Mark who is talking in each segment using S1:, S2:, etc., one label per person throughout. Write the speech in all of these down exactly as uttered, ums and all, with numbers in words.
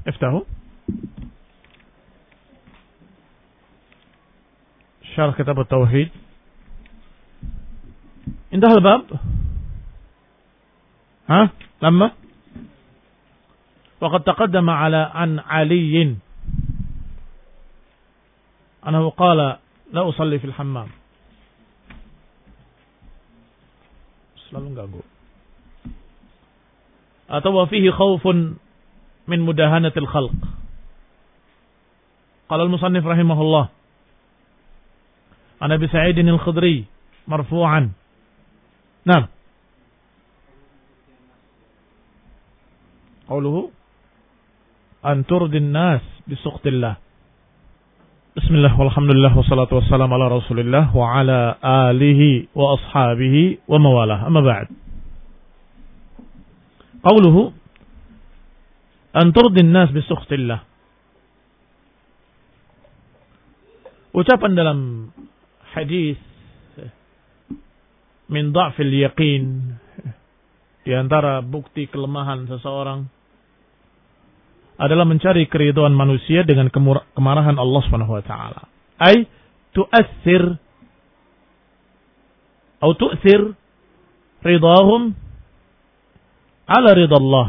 S1: افتحوا شرح كتاب التوحيد. انتهى الباب. ها لما وقد تقدم على عن علي أنه قال لا أصلي في الحمام. selalu ganggu. Atau fihi khaufun min mudahanatil khalq. Qala al-musannif rahimahullah an Abi Sa'id al-Khudri marfu'an. Naam. Qauluhu an turdin nas bi sukhtillah. Bismillah walhamdulillah wassalatu wassalamu ala Rasulillah wa ala alihi wa ashabihi wa mawalah. Amma ba'd. Qauluhu an turdin nas bi sukhtillah. Ucapan dalam hadis min dha'fil yaqin, di antara bukti kelemahan seseorang adalah mencari keridhaan manusia dengan kemarahan Allah Subhanahu wa taala. Ai tu'athir atau tu'thir ridahum ala ridha Allah.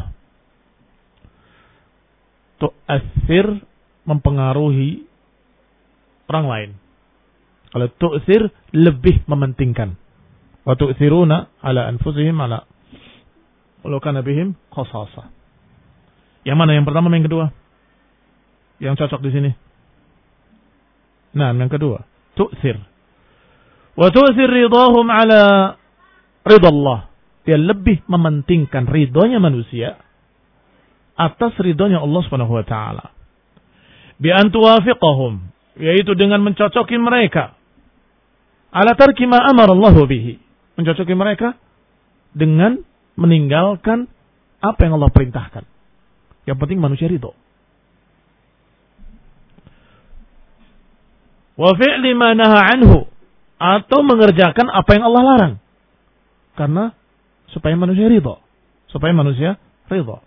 S1: Tu'athir mempengaruhi orang lain. Kalau tu'thir lebih mementingkan. Wa tu'thiruna ala anfusihim ala walau kana bihim khasasah. Yang mana? Yang pertama, yang kedua? Yang cocok di sini. Nah, yang kedua. Tu'thir. Wa tu'thir ridahum ala ridha Allah. Dia lebih mementingkan ridhonya manusia atas ridhonya Allah Subhanahu wa taala. Bi an tuwafiqahum, yaitu dengan mencocoki mereka ala tarki ma amara Allah bihi. Mencocoki mereka dengan meninggalkan apa yang Allah perintahkan. Yang penting manusia ridho. Wa fi'li ma naha anhu, atau mengerjakan apa yang Allah larang. Karena supaya manusia ridho, supaya manusia ridho.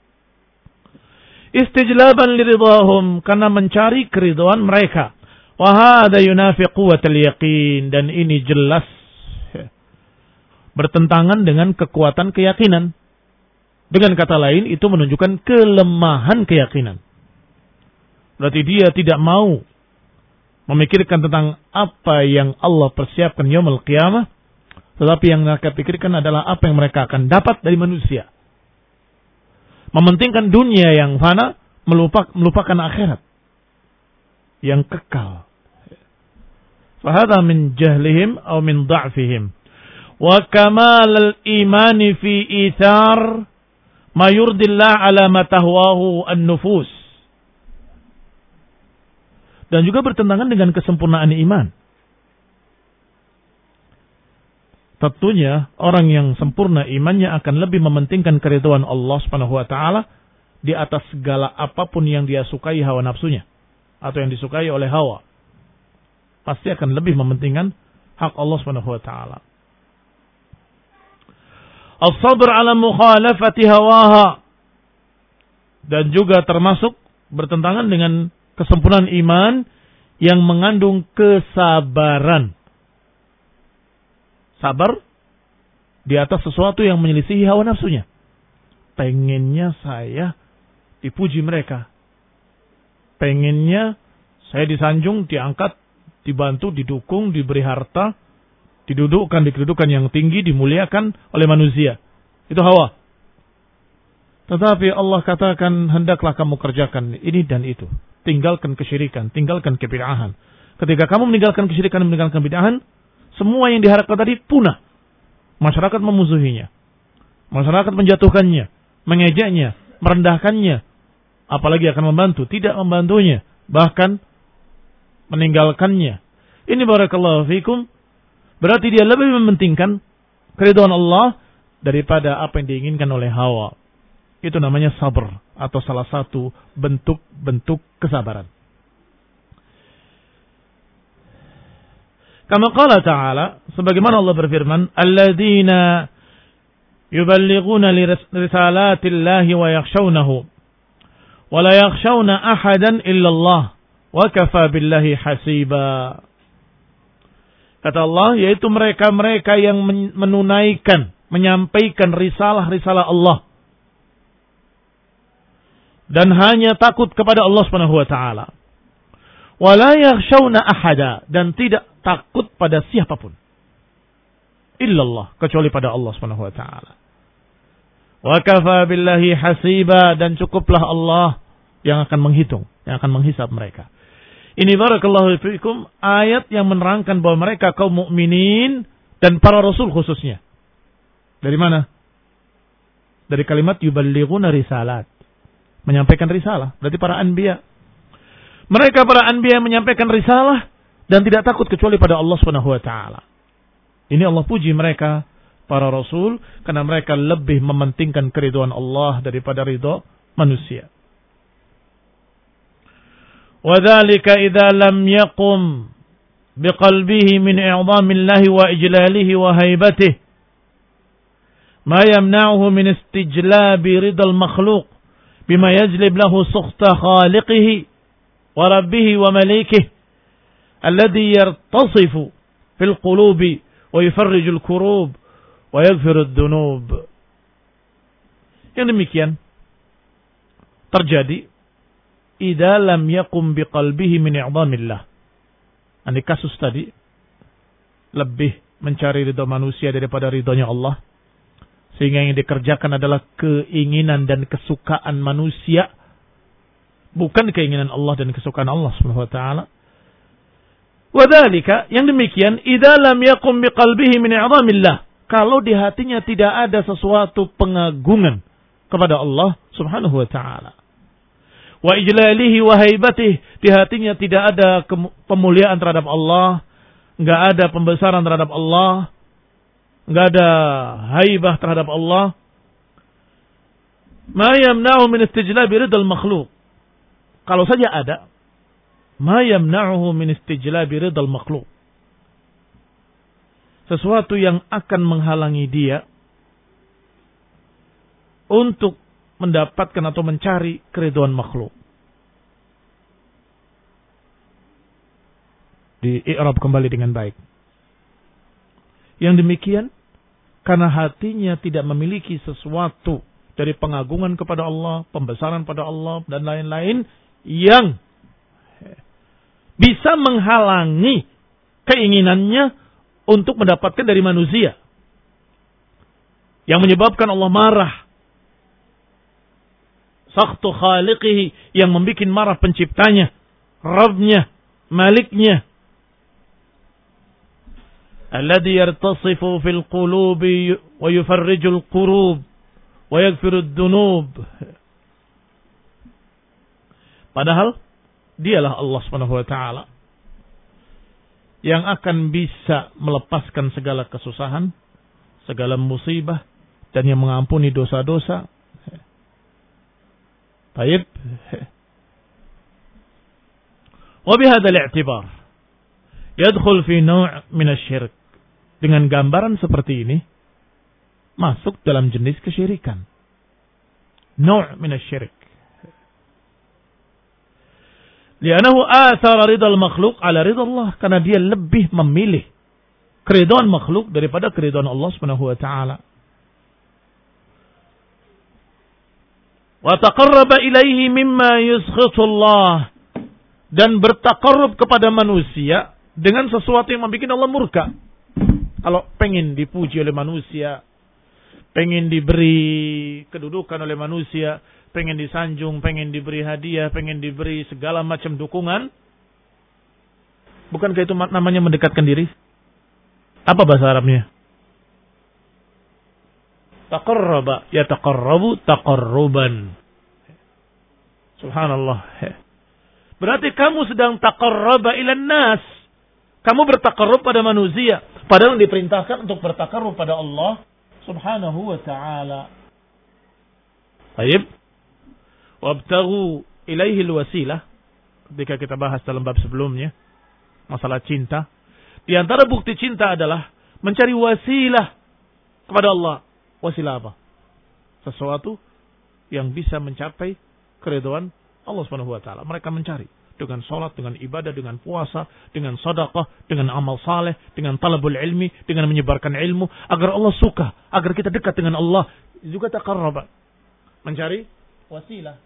S1: Istijlaban liridhahum, karena mencari keridhaan mereka. Wa hadha yunafi quwwatal yaqin, dan ini jelas bertentangan dengan kekuatan keyakinan. Dengan kata lain, itu menunjukkan kelemahan keyakinan. Berarti dia tidak mau memikirkan tentang apa yang Allah persiapkan yaumul qiyamah, tetapi yang mereka pikirkan adalah apa yang mereka akan dapat dari manusia. Mementingkan dunia yang fana, melupakan, melupakan akhirat yang kekal. Fahadha min jahlihim atau min dha'fihim. Wa kamal al-imani fi ithar ma yurdillah ala ma tahwahu an-nufus. Dan juga bertentangan dengan kesempurnaan iman. Tentunya orang yang sempurna imannya akan lebih mementingkan keridhaan Allah Subhanahu wa taala di atas segala apapun yang dia sukai hawa nafsunya atau yang disukai oleh hawa. Pasti akan lebih mementingkan hak Allah Subhanahu wa taala. As-sabr ala mukhalafati hawaha, dan juga termasuk bertentangan dengan kesempurnaan iman yang mengandung kesabaran. Sabar di atas sesuatu yang menyelisihi hawa nafsunya. Pengennya saya dipuji mereka. Pengennya saya disanjung, diangkat, dibantu, didukung, diberi harta, didudukkan di kedudukan yang tinggi, dimuliakan oleh manusia. Itu hawa. Tetapi Allah katakan, hendaklah kamu kerjakan ini dan itu. Tinggalkan kesyirikan, tinggalkan kebid'ahan. Ketika kamu meninggalkan kesyirikan dan meninggalkan bid'ahan, semua yang diharapkan tadi punah. Masyarakat memusuhinya. Masyarakat menjatuhkannya, mengejeknya, merendahkannya. Apalagi akan membantu, tidak membantunya. Bahkan meninggalkannya. Ini barakallahu fikum. Berarti dia lebih mementingkan keridhaan Allah daripada apa yang diinginkan oleh hawa. Itu namanya sabar, atau salah satu bentuk-bentuk kesabaran. Kama qala ta'ala, sebagaimana Allah berfirman, alladzina yuballighuna li risalatillahi wa yakhshawnahu Wa la yakhshawna ahadan illallah wa kafa billahi hasiba. Kata Allah, yaitu mereka-mereka yang menunaikan, menyampaikan risalah-risalah Allah. Dan hanya takut kepada Allah Subhanahu wa taala. Wa la yakhshawna ahada, dan tidak takut pada siapapun. Illallah, kecuali pada Allah Subhanahu wa taala. Wa kafa billahi hasiba, dan cukuplah Allah yang akan menghitung, yang akan menghisab mereka. Ini barakallahu fiikum ayat yang menerangkan bahwa mereka kaum mukminin dan para rasul khususnya. Dari mana? Dari kalimat yuballighuna risalat. Menyampaikan risalah. Berarti para anbiya. Mereka para anbiya menyampaikan risalah dan tidak takut kecuali pada Allah Subhanahu wa taala. Ini Allah puji mereka para rasul karena mereka lebih mementingkan keridhaan Allah daripada ridha manusia. وذلك إذا لم يقم بقلبه من إعظام الله وإجلاله وهيبته ما يمنعه من استجلاب رضا المخلوق بما يجلب له سخط خالقه وربه ومليكه الذي يرتصف في القلوب ويفرج الكروب ويغفر الذنوب. Yang demikian terjadi idza lam yakum biqalbihi min i'dhamillah. Ini kasus tadi lebih mencari ridha manusia daripada ridhonya Allah, sehingga yang dikerjakan adalah keinginan dan kesukaan manusia, bukan keinginan Allah dan kesukaan Allah Subhanahu wa taala. Wadzalika, yang demikian idza lam yakum biqalbihi min i'dhamillah, kalau di hatinya tidak ada sesuatu pengagungan kepada Allah Subhanahu wa taala. Wa ijlalihi wa haibatih, di hatinya tidak ada pemuliaan terhadap Allah, enggak ada pembesaran terhadap Allah, enggak ada haibah terhadap Allah. Ma yamna'u min istijlabi ridal makhluk. Kalau saja ada, ma yamna'uhu min istijlabi ridal makhluk. Sesuatu yang akan menghalangi dia untuk mendapatkan atau mencari keridhaan makhluk. Di i'rab kembali dengan baik. Yang demikian karena hatinya tidak memiliki sesuatu dari pengagungan kepada Allah, pembesaran pada Allah dan lain-lain yang bisa menghalangi keinginannya untuk mendapatkan dari manusia. Yang menyebabkan Allah marah. Sakhtu khaliqihi, yang membuat marah penciptanya, Rabbnya, Maliknya. Alladhi yartasifu fil qulubi wa yufarrijul qurub wa yaghfirud dunub. Padahal dialah Allah Subhanahu wa taala yang akan bisa melepaskan segala kesusahan, segala musibah, dan yang mengampuni dosa-dosa. Baik. وبهذا الاعتبار يدخل في نوع من الشرك. Dengan gambaran seperti ini masuk dalam jenis kesyirikan. نوع من الشرك. لأنه آثر رضا المخلوق على رضا الله, karena dia lebih memilih keridhaan makhluk daripada keridhaan Allah Subhanahu wa taala. Wa taqarraba ilaihi mimma yuskhitullah, dan bertaqarrub kepada manusia dengan sesuatu yang membuat Allah murka. Kalau pengen dipuji oleh manusia, pengen diberi kedudukan oleh manusia, pengen disanjung, pengen diberi hadiah, pengen diberi segala macam dukungan, bukankah itu namanya mendekatkan diri? Apa bahasa Arabnya? Taqarraba yataqarrabu taqarruban. Subhanallah. Berarti kamu sedang taqarraba ilan nas. Kamu bertaqarrub pada manusia, padahal diperintahkan untuk bertaqarrub pada Allah Subhanahu wa taala. Baik. Wabtaghu ilaihi alwasilah. Ketika kita bahas dalam bab sebelumnya masalah cinta, di antara bukti cinta adalah mencari wasilah kepada Allah. Wasilah apa? Sesuatu yang bisa mencapai keridhaan Allah Subhanahu wa taala. Mereka mencari dengan salat, dengan ibadah, dengan puasa, dengan sedekah, dengan amal saleh, dengan talabul ilmi, dengan menyebarkan ilmu agar Allah suka, agar kita dekat dengan Allah. Juga taqarraba, mencari wasilah.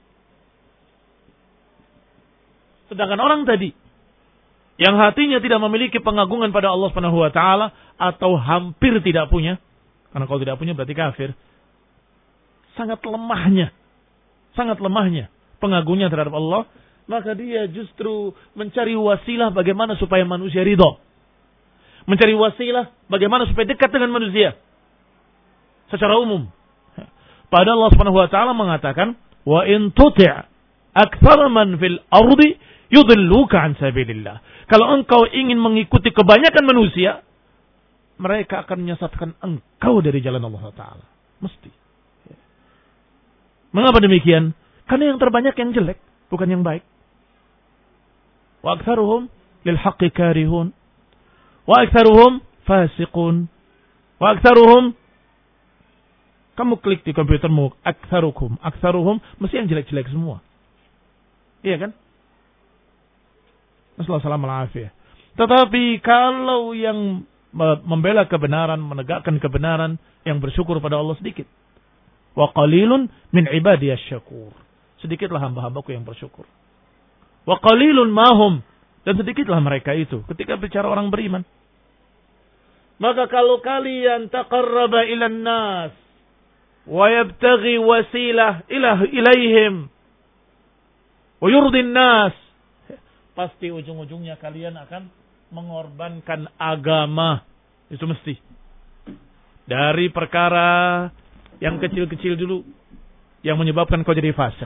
S1: Sedangkan orang tadi yang hatinya tidak memiliki pengagungan pada Allah Subhanahu wa taala atau hampir tidak punya, karena kalau tidak punya berarti kafir. Sangat lemahnya, sangat lemahnya pengagungnya terhadap Allah, maka dia justru mencari wasilah bagaimana supaya manusia ridho. Mencari wasilah bagaimana supaya dekat dengan manusia secara umum. Padahal Allah Subhanahu wa taala mengatakan, "Wa in tuti' aktsara man fil ardi yudilluka an sabilillah." Kalau engkau ingin mengikuti kebanyakan manusia, mereka akan menyesatkan engkau dari jalan Allah taala. Mesti. Mengapa demikian? Karena yang terbanyak yang jelek, bukan yang baik. Wa aktsaruhum lil haqqi karihun. Wa aktsaruhum fasiqun. Wa aktsaruhum, kamu klik di komputermu, aktsarukum, aktsaruhum, mesti yang jelek-jelek semua. Iya kan? Nasallallahu alaihi. Tetapi kalau yang membela kebenaran, menegakkan kebenaran, yang bersyukur pada Allah sedikit. Wa qalilun min ibadiyasy syakur. Sedikitlah hamba-hambaku yang bersyukur. Wa qalilun mahum, dan sedikitlah mereka itu ketika bicara orang beriman. Maka kalau kalian taqarraba ilan nas wa yabtaghi wasilah ila ilaihim wa yurdin nas, pasti ujung-ujungnya kalian akan mengorbankan agama. Itu mesti. Dari perkara yang kecil-kecil dulu, yang menyebabkan kau jadi fasik.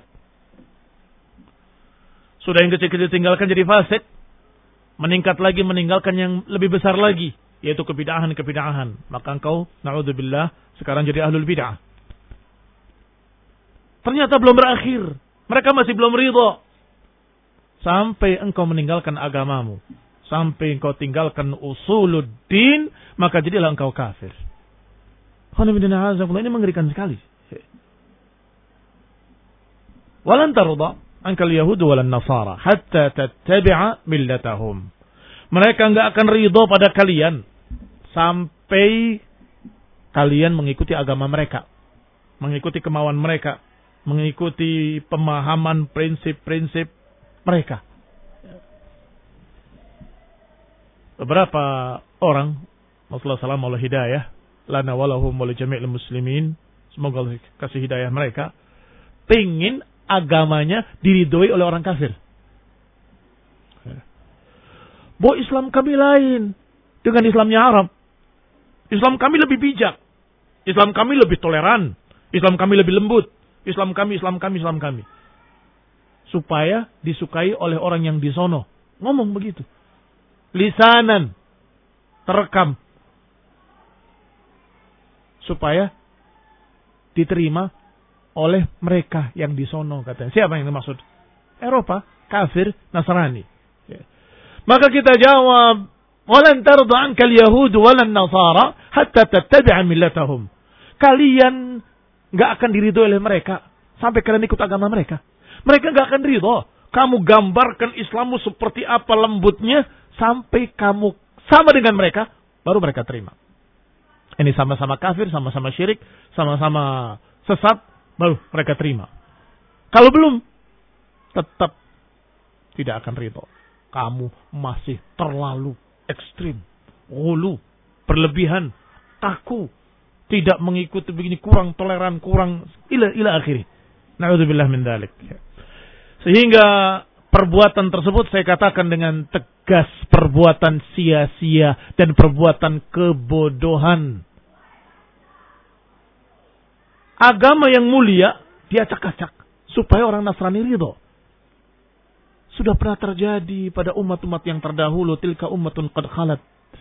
S1: Sudah yang kecil-kecil tinggalkan jadi fasik, meningkat lagi meninggalkan yang lebih besar lagi, yaitu kebidahan-kebidahan. Maka engkau, na'udzubillah, sekarang jadi ahlul bid'ah. Ternyata belum berakhir. Mereka masih belum ridho. Sampai engkau meninggalkan agamamu. Sampai engkau tinggalkan usuluddin, maka jadilah engkau kafir. Ini mengerikan sekali. Walan tarda ankal yahud walan nasara hatta tattabi'a millatahum. Mereka enggak akan ridho pada kalian sampai kalian mengikuti agama mereka, mengikuti kemauan mereka, mengikuti pemahaman prinsip-prinsip mereka. Beberapa orang, Rasulullah sallallahu alaihi hidayah, lana walahum wa jami'il muslimin, semoga Allah kasih hidayah mereka, pengin agamanya diridhoi oleh orang kafir. Bahwa Islam kami lain dengan Islamnya Arab. Islam kami lebih bijak. Islam kami lebih toleran. Islam kami lebih lembut. Islam kami, Islam kami, Islam kami. Supaya disukai oleh orang yang di sono. Ngomong begitu. Lisanan. Terekam. Supaya diterima oleh mereka yang di sono, katanya. Siapa yang dimaksud? Eropa, kafir, Nasrani. Ya. Maka kita jawab, "Walan tarda ankal yahud walan nasara hatta tattabi'a millatahum." Kalian enggak akan diridhoi oleh mereka sampai kalian ikut agama mereka. Mereka enggak akan ridho. Kamu gambarkan Islammu seperti apa lembutnya sampai kamu sama dengan mereka, baru mereka terima. Ini sama-sama kafir, sama-sama syirik, sama-sama sesat, baru mereka terima. Kalau belum, tetap tidak akan ridho. Kamu masih terlalu ekstrim, ghulu, berlebihan, kaku, tidak mengikuti begini, kurang toleran, kurang ila ila akhiri. Na'udzubillah min dzalik. Sehingga perbuatan tersebut saya katakan dengan tegas, perbuatan sia-sia dan perbuatan kebodohan. Agama yang mulia diacak-acak supaya orang Nasrani ridho. Sudah pernah terjadi pada umat-umat yang terdahulu, tilka ummatun qad khalat.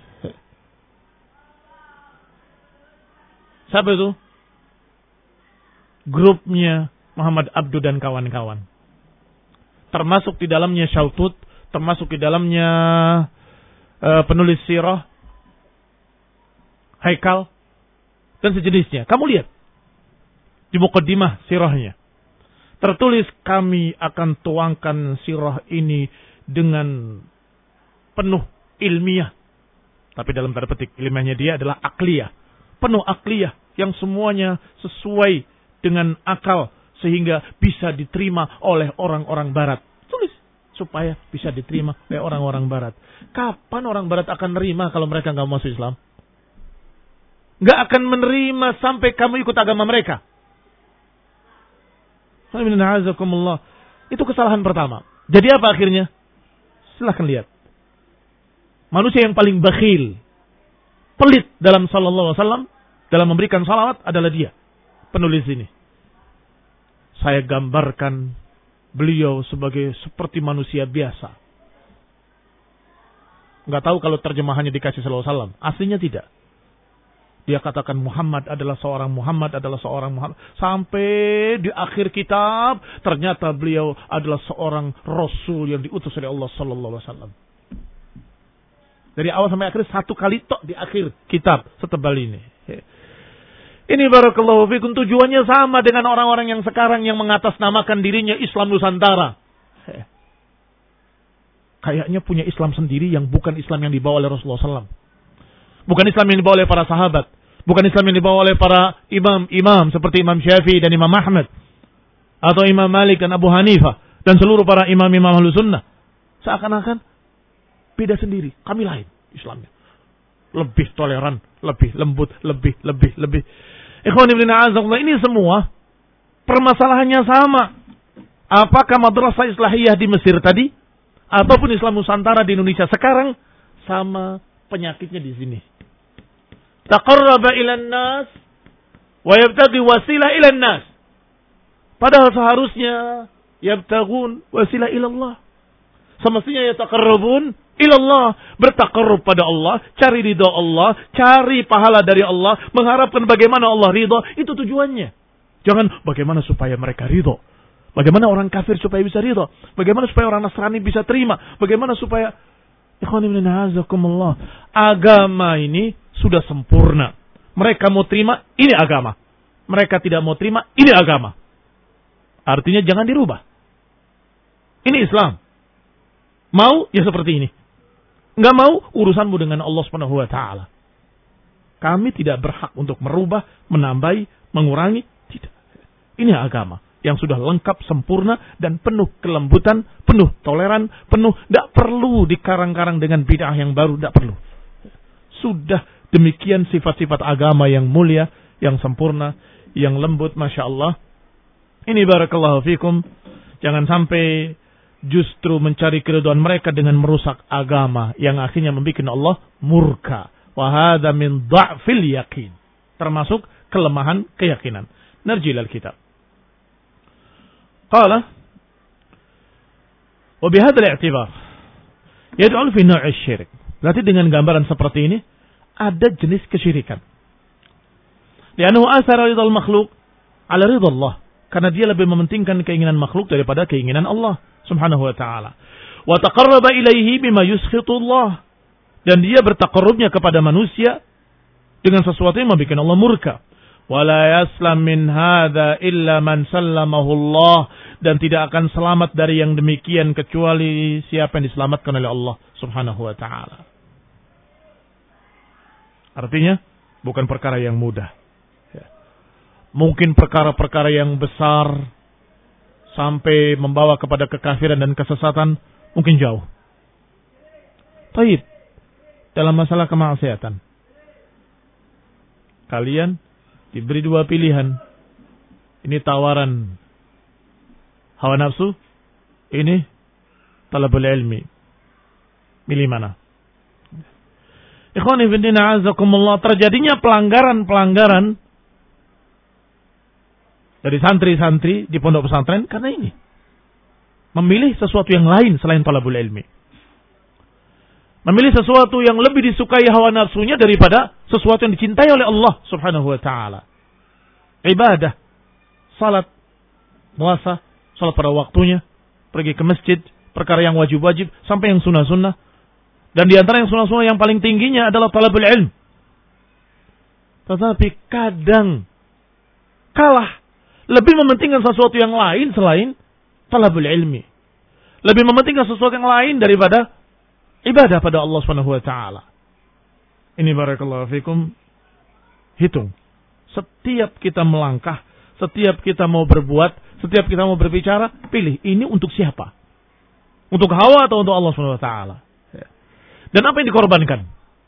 S1: Siapa itu? Grupnya Muhammad Abdu dan kawan-kawan. Termasuk di dalamnya Syautut, termasuk di dalamnya uh, penulis sirah, Haikal, dan sejenisnya. Kamu lihat di muqaddimah sirahnya. Tertulis kami akan tuangkan sirah ini dengan penuh ilmiah. Tapi dalam tanda petik ilmiahnya dia adalah akliyah. Penuh akliyah yang semuanya sesuai dengan akal sehingga bisa diterima oleh orang-orang barat. Tulis supaya bisa diterima oleh orang-orang barat. Kapan orang barat akan menerima kalau mereka nggak masuk Islam? Nggak akan menerima sampai kamu ikut agama mereka. Itu kesalahan pertama. Jadi apa akhirnya? Silahkan lihat. Manusia yang paling bakhil, pelit dalam sallallahu alaihi wasallam, dalam memberikan salawat adalah dia. Penulis ini. Saya gambarkan beliau sebagai seperti manusia biasa. Nggak tahu kalau terjemahannya dikasih sallallahu alaihi wasallam. Aslinya tidak. Dia katakan Muhammad adalah seorang Muhammad adalah seorang Muhammad. Sampai di akhir kitab ternyata beliau adalah seorang Rasul yang diutus oleh Allah sallallahu alaihi wasallam. Dari awal sampai akhir satu kali tok di akhir kitab setebal ini. Ini barakallahu fikum tujuannya sama dengan orang-orang yang sekarang yang mengatasnamakan dirinya Islam Nusantara. Kayaknya punya Islam sendiri yang bukan Islam yang dibawa oleh Rasulullah sallallahu alaihi wasallam. Bukan Islam yang dibawa oleh para sahabat. Bukan Islam yang dibawa oleh para imam-imam seperti Imam Syafi'i dan Imam Ahmad. Atau Imam Malik dan Abu Hanifah. Dan seluruh para imam-imam Ahlus Sunnah. Seakan-akan beda sendiri. Kami lain Islamnya. Lebih toleran, lebih lembut, lebih, lebih, lebih. Ikhwan ibn a'azakullah, ini semua permasalahannya sama. Apakah madrasah islahiyah di Mesir tadi ataupun Islam Nusantara di Indonesia sekarang sama penyakitnya di sini. Taqarraba ilan nas wa yabtaghi wasilah ilan nas. Padahal seharusnya yabtaghun wasilah ilallah. Semestinya yataqarrabun ilallah, bertaqarrub pada Allah, cari ridha Allah, cari pahala dari Allah, mengharapkan bagaimana Allah ridha, itu tujuannya. Jangan bagaimana supaya mereka ridha. Bagaimana orang kafir supaya bisa ridha. Bagaimana supaya orang Nasrani bisa terima. Bagaimana supaya agama ini sudah sempurna. Mereka mau terima, ini agama. Mereka tidak mau terima, ini agama. Artinya jangan dirubah. Ini Islam. Mau, ya seperti ini. Enggak mau, urusanmu dengan Allah subhanahu wa taala. Kami tidak berhak untuk merubah, menambahi, mengurangi. Tidak. Ini agama yang sudah lengkap, sempurna, dan penuh kelembutan, penuh toleran, penuh, tidak perlu dikarang-karang dengan bid'ah yang baru, tidak perlu. Sudah demikian sifat-sifat agama yang mulia, yang sempurna, yang lembut, Masya Allah. Ini barakallahu fikum. Jangan sampai justru mencari keridhaan mereka dengan merusak agama, yang akhirnya membuat Allah murka. Wa hadza min dha'fil yaqin. Termasuk kelemahan keyakinan. Narjil al-kitab. Qala wa bihadha al-i'tibar yad'u fi naw' asy-syirik. Berarti dengan gambaran seperti ini ada jenis kesyirikan. Li'annahu athara ridha al-makhluq 'ala ridha Allah. Karena dia lebih mementingkan keinginan makhluk daripada keinginan Allah subhanahu wa ta'ala. Wa taqarraba ilaihi bima yuskhitu Allah. Dan dia bertaqarrubnya kepada manusia dengan sesuatu yang membuat Allah murka. Wala yaslam min hadza illa man sallamahu Allah, dan tidak akan selamat dari yang demikian kecuali siapa yang diselamatkan oleh Allah subhanahu wa ta'ala. Artinya bukan perkara yang mudah. Mungkin perkara-perkara yang besar sampai membawa kepada kekafiran dan kesesatan mungkin jauh. Baik, dalam masalah kemaksiatan kalian diberi dua pilihan. Ini tawaran hawa nafsu, ini talabul ilmi. Pilih mana? Ikhwani fillah azakumullah, terjadinya pelanggaran-pelanggaran dari santri-santri di pondok pesantren karena ini. Memilih sesuatu yang lain selain talabul ilmi. Memilih sesuatu yang lebih disukai hawa nafsunya daripada sesuatu yang dicintai oleh Allah subhanahu wa ta'ala. Ibadah, salat, puasa, salat pada waktunya, pergi ke masjid, perkara yang wajib-wajib, sampai yang sunnah-sunnah. Dan di antara yang sunnah-sunnah yang paling tingginya adalah talabul ilm. Tetapi kadang kalah lebih mementingkan sesuatu yang lain selain talabul ilmi. Lebih mementingkan sesuatu yang lain daripada ibadah pada Allah Subhanahu wa taala. Ini barakallahu fikum. Hitung. Setiap kita melangkah, setiap kita mau berbuat, setiap kita mau berbicara, pilih ini untuk siapa? Untuk hawa atau untuk Allah Subhanahu wa taala? Dan apa yang dikorbankan?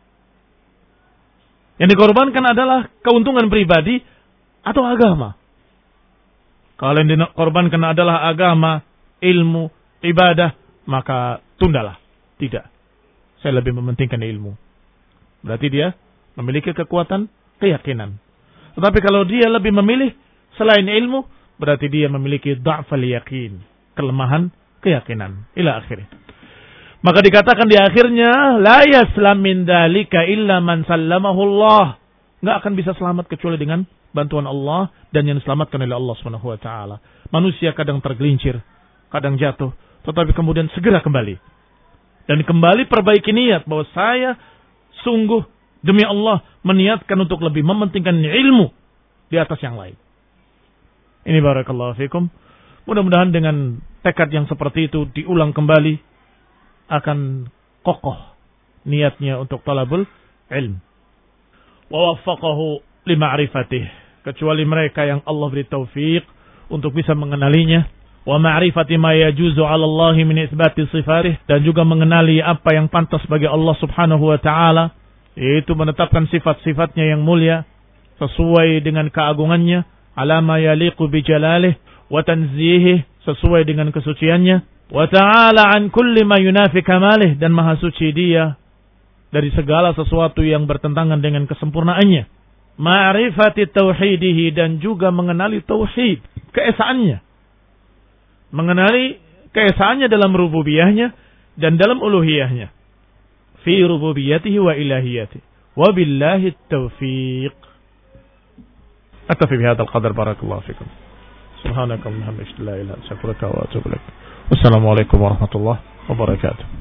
S1: Yang dikorbankan adalah keuntungan pribadi atau agama. Kalau yang dikorbankan adalah agama, ilmu, ibadah, maka tundalah. Tidak. Saya lebih mementingkan ilmu. Berarti dia memiliki kekuatan keyakinan. Tetapi kalau dia lebih memilih selain ilmu, berarti dia memiliki dha'fal yakin, kelemahan keyakinan. Ila akhirnya. Maka dikatakan di akhirnya, la yaslam min dzalika illa man sallamahu Allah. Enggak akan bisa selamat kecuali dengan bantuan Allah dan yang diselamatkan oleh Allah Subhanahu wa taala. Manusia kadang tergelincir, kadang jatuh, tetapi kemudian segera kembali. Dan kembali perbaiki niat bahwa saya sungguh demi Allah meniatkan untuk lebih mementingkan ilmu di atas yang lain. Ini barakallahu fikum. Mudah-mudahan dengan tekad yang seperti itu diulang kembali akan kokoh niatnya untuk talabul ilm. Wa waffaqahu li ma'rifatih. Kecuali mereka yang Allah beri taufik untuk bisa mengenalinya. Wa ma'rifati ma yajuzu 'ala Allah min itsbati sifatih, dan juga mengenali apa yang pantas bagi Allah Subhanahu wa taala, yaitu menetapkan sifat-sifatnya yang mulia sesuai dengan keagungannya, ala ma yaliqu bi jalalih wa tanzihi, sesuai dengan kesuciannya. Wa ta'ala an kulli ma yunafi kamalih, dan maha suci dia dari segala sesuatu yang bertentangan dengan kesempurnaannya. Ma'rifati tauhidihi, dan juga mengenali tauhid, keesaannya. Mengenali keesaannya dalam rububiyahnya dan dalam uluhiyahnya. Fi rububiyatihi wa ilahiyatihi. Wa billahi taufiq. Aktafi bihadzal qadar, barakallahu fikum. Subhanakallahumma wa bihamdika, la ilaha illa anta, astaghfiruka wa atubu ilaik. Wassalamualaikum warahmatullahi wabarakatuh.